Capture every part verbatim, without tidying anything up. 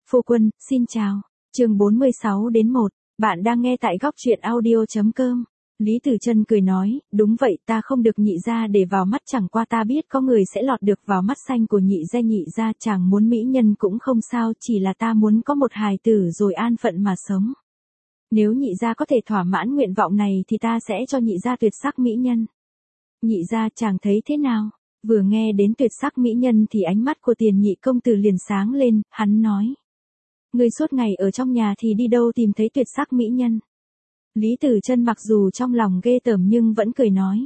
Phu quân, xin chào. Chương bốn mươi sáu đến một. Bạn đang nghe tại góc truyện audio chấm com. Lý Tử Chân cười nói, đúng vậy, ta không được nhị gia để vào mắt, chẳng qua ta biết có người sẽ lọt được vào mắt xanh của nhị gia. Nhị gia chàng muốn mỹ nhân cũng không sao, chỉ là ta muốn có một hài tử rồi an phận mà sống. Nếu nhị gia có thể thỏa mãn nguyện vọng này thì ta sẽ cho nhị gia tuyệt sắc mỹ nhân. Nhị gia chàng thấy thế nào? Vừa nghe đến tuyệt sắc mỹ nhân thì ánh mắt của Tiền Nhị công tử liền sáng lên, hắn nói. Ngươi suốt ngày ở trong nhà thì đi đâu tìm thấy tuyệt sắc mỹ nhân? Lý Tử Chân mặc dù trong lòng ghê tởm nhưng vẫn cười nói.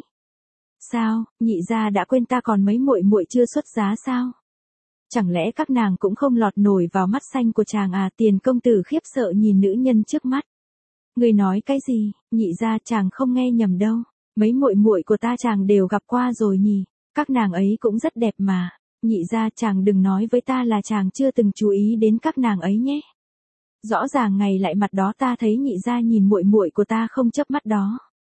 Sao, nhị gia đã quên ta còn mấy muội muội chưa xuất giá sao? Chẳng lẽ các nàng cũng không lọt nổi vào mắt xanh của chàng à? Tiền công tử khiếp sợ nhìn nữ nhân trước mắt. Ngươi nói cái gì? Nhị gia chàng không nghe nhầm đâu. Mấy muội muội của ta chàng đều gặp qua rồi nhỉ? Các nàng ấy cũng rất đẹp mà. Nhị gia chàng đừng nói với ta là chàng chưa từng chú ý đến các nàng ấy nhé. Rõ ràng ngày lại mặt đó ta thấy nhị gia nhìn muội muội của ta không chớp mắt đó.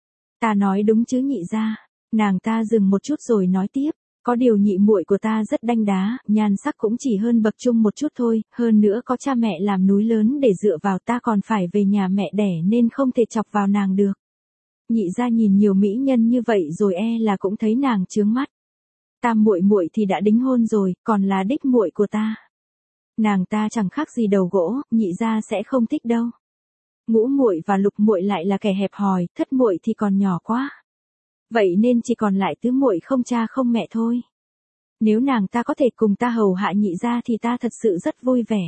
Ta nói đúng chứ nhị gia? Nàng ta dừng một chút rồi nói tiếp, có điều nhị muội của ta rất đanh đá, nhan sắc cũng chỉ hơn bậc trung một chút thôi, hơn nữa có cha mẹ làm núi lớn để dựa vào, ta còn phải về nhà mẹ đẻ nên không thể chọc vào nàng được. Nhị gia nhìn nhiều mỹ nhân như vậy rồi e là cũng thấy nàng chướng mắt. Tam muội muội thì đã đính hôn rồi, còn là đích muội của ta. Nàng ta chẳng khác gì đầu gỗ, nhị gia sẽ không thích đâu. Ngũ muội và lục muội lại là kẻ hẹp hòi, thất muội thì còn nhỏ quá. Vậy nên chỉ còn lại tứ muội không cha không mẹ thôi. Nếu nàng ta có thể cùng ta hầu hạ nhị gia thì ta thật sự rất vui vẻ.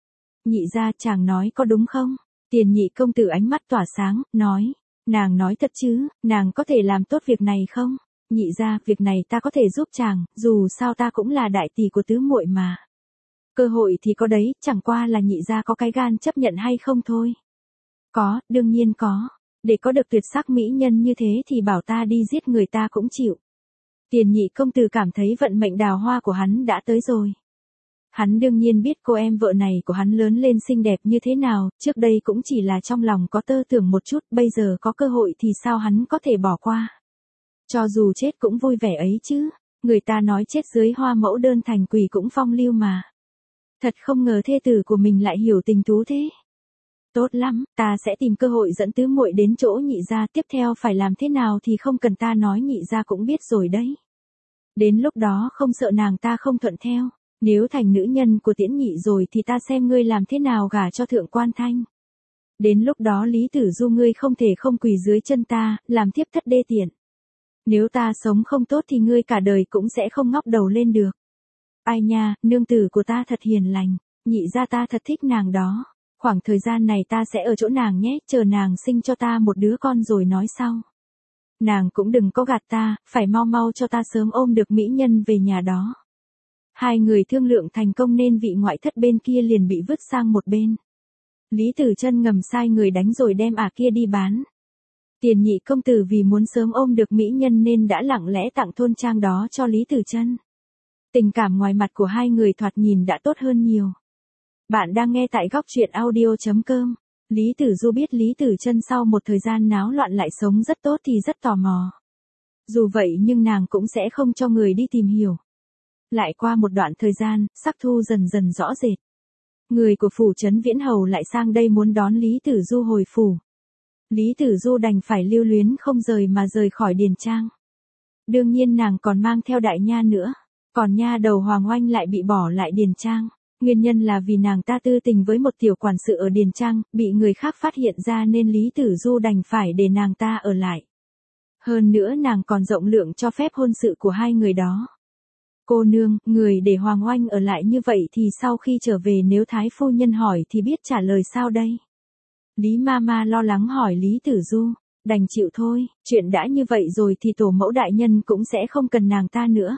Nhị gia chàng nói có đúng không? Tiền Nhị công tử ánh mắt tỏa sáng, nói. Nàng nói thật chứ, nàng có thể làm tốt việc này không? Nhị gia, việc này ta có thể giúp chàng, dù sao ta cũng là đại tỷ của tứ muội mà. Cơ hội thì có đấy, chẳng qua là nhị gia có cái gan chấp nhận hay không thôi. Có, đương nhiên có. Để có được tuyệt sắc mỹ nhân như thế thì bảo ta đi giết người ta cũng chịu. Tiền Nhị công tử cảm thấy vận mệnh đào hoa của hắn đã tới rồi. Hắn đương nhiên biết cô em vợ này của hắn lớn lên xinh đẹp như thế nào, trước đây cũng chỉ là trong lòng có tơ tưởng một chút, bây giờ có cơ hội thì sao hắn có thể bỏ qua. Cho dù chết cũng vui vẻ ấy chứ, người ta nói chết dưới hoa mẫu đơn thành quỷ cũng phong lưu mà. Thật không ngờ thê tử của mình lại hiểu tình tú thế. Tốt lắm, ta sẽ tìm cơ hội dẫn tứ muội đến chỗ nhị gia, tiếp theo phải làm thế nào thì không cần ta nói nhị gia cũng biết rồi đấy. Đến lúc đó không sợ nàng ta không thuận theo, nếu thành nữ nhân của Tiễn Nhị rồi thì ta xem ngươi làm thế nào gả cho thượng quan Thanh. Đến lúc đó Lý Tử Du ngươi không thể không quỳ dưới chân ta, làm thiếp thất đê tiện. Nếu ta sống không tốt thì ngươi cả đời cũng sẽ không ngóc đầu lên được. Ai nha, nương tử của ta thật hiền lành, nhị gia ta thật thích nàng đó. Khoảng thời gian này ta sẽ ở chỗ nàng nhé, chờ nàng sinh cho ta một đứa con rồi nói sau. Nàng cũng đừng có gạt ta, phải mau mau cho ta sớm ôm được mỹ nhân về nhà đó. Hai người thương lượng thành công nên vị ngoại thất bên kia liền bị vứt sang một bên. Lý Tử Chân ngầm sai người đánh rồi đem ả kia đi bán. Tiền Nhị công tử vì muốn sớm ôm được mỹ nhân nên đã lặng lẽ tặng thôn trang đó cho Lý Tử Chân. Tình cảm ngoài mặt của hai người thoạt nhìn đã tốt hơn nhiều. Bạn đang nghe tại góc truyện audio chấm com. Lý Tử Du biết Lý Tử Chân sau một thời gian náo loạn lại sống rất tốt thì rất tò mò. Dù vậy nhưng nàng cũng sẽ không cho người đi tìm hiểu. Lại qua một đoạn thời gian, sắc thu dần dần rõ rệt. Người của phủ trấn Viễn Hầu lại sang đây muốn đón Lý Tử Du hồi phủ. Lý Tử Du đành phải lưu luyến không rời mà rời khỏi điền trang. Đương nhiên nàng còn mang theo đại nha nữa. Còn nha đầu Hoàng Oanh lại bị bỏ lại điền trang. Nguyên nhân là vì nàng ta tư tình với một tiểu quản sự ở điền trang, bị người khác phát hiện ra nên Lý Tử Du đành phải để nàng ta ở lại. Hơn nữa nàng còn rộng lượng cho phép hôn sự của hai người đó. Cô nương, người để Hoàng Oanh ở lại như vậy thì sau khi trở về nếu Thái phu nhân hỏi thì biết trả lời sao đây? Lý Mama lo lắng hỏi Lý Tử Du, đành chịu thôi, chuyện đã như vậy rồi thì tổ mẫu đại nhân cũng sẽ không cần nàng ta nữa.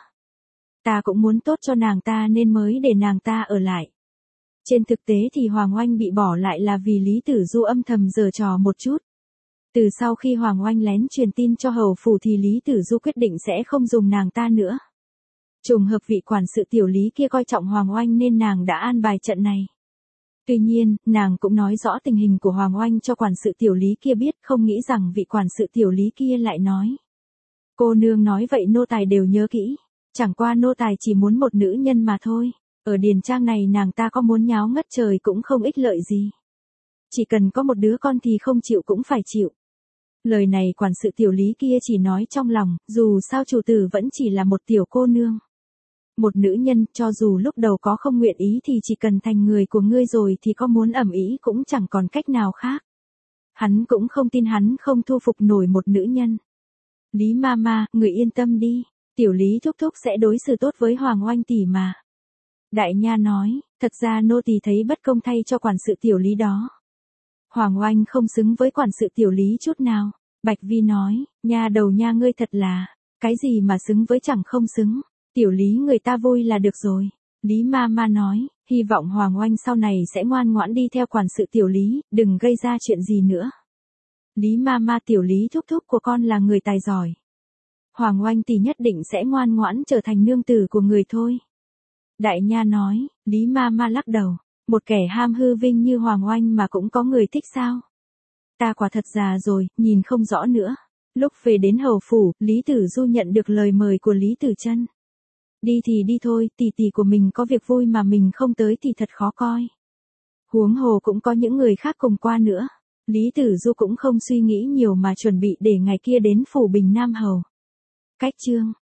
Ta cũng muốn tốt cho nàng ta nên mới để nàng ta ở lại. Trên thực tế thì Hoàng Oanh bị bỏ lại là vì Lý Tử Du âm thầm giở trò một chút. Từ sau khi Hoàng Oanh lén truyền tin cho hầu phủ thì Lý Tử Du quyết định sẽ không dùng nàng ta nữa. Trùng hợp vị quản sự tiểu Lý kia coi trọng Hoàng Oanh nên nàng đã an bài trận này. Tuy nhiên, nàng cũng nói rõ tình hình của Hoàng Oanh cho quản sự tiểu Lý kia biết, không nghĩ rằng vị quản sự tiểu Lý kia lại nói. Cô nương nói vậy nô tài đều nhớ kỹ. Chẳng qua nô tài chỉ muốn một nữ nhân mà thôi. Ở điền trang này nàng ta có muốn nháo ngất trời cũng không ích lợi gì. Chỉ cần có một đứa con thì không chịu cũng phải chịu. Lời này quản sự tiểu Lý kia chỉ nói trong lòng, dù sao chủ tử vẫn chỉ là một tiểu cô nương. Một nữ nhân, cho dù lúc đầu có không nguyện ý thì chỉ cần thành người của ngươi rồi thì có muốn ẩm ý cũng chẳng còn cách nào khác. Hắn cũng không tin hắn không thu phục nổi một nữ nhân. Lý Mama, người yên tâm đi, tiểu Lý thúc thúc sẽ đối xử tốt với Hoàng Oanh tỷ mà. Đại nha nói, thật ra nô tỳ thấy bất công thay cho quản sự tiểu Lý đó. Hoàng Oanh không xứng với quản sự tiểu Lý chút nào. Bạch Vi nói, nha đầu nha ngươi thật là, cái gì mà xứng với chẳng không xứng, tiểu Lý người ta vui là được rồi. Lý Mama nói, hy vọng Hoàng Oanh sau này sẽ ngoan ngoãn đi theo quản sự tiểu Lý, đừng gây ra chuyện gì nữa. Lý Mama tiểu Lý thúc thúc của con là người tài giỏi. Hoàng Oanh tỷ nhất định sẽ ngoan ngoãn trở thành nương tử của người thôi. Đại nha nói, Lý Mama lắc đầu, một kẻ ham hư vinh như Hoàng Oanh mà cũng có người thích sao? Ta quả thật già rồi, nhìn không rõ nữa. Lúc về đến hầu phủ, Lý Tử Du nhận được lời mời của Lý Tử Chân. Đi thì đi thôi, tỷ tỷ của mình có việc vui mà mình không tới thì thật khó coi. Huống hồ cũng có những người khác cùng qua nữa. Lý Tử Du cũng không suy nghĩ nhiều mà chuẩn bị để ngày kia đến phủ Bình Nam Hầu. Cách chương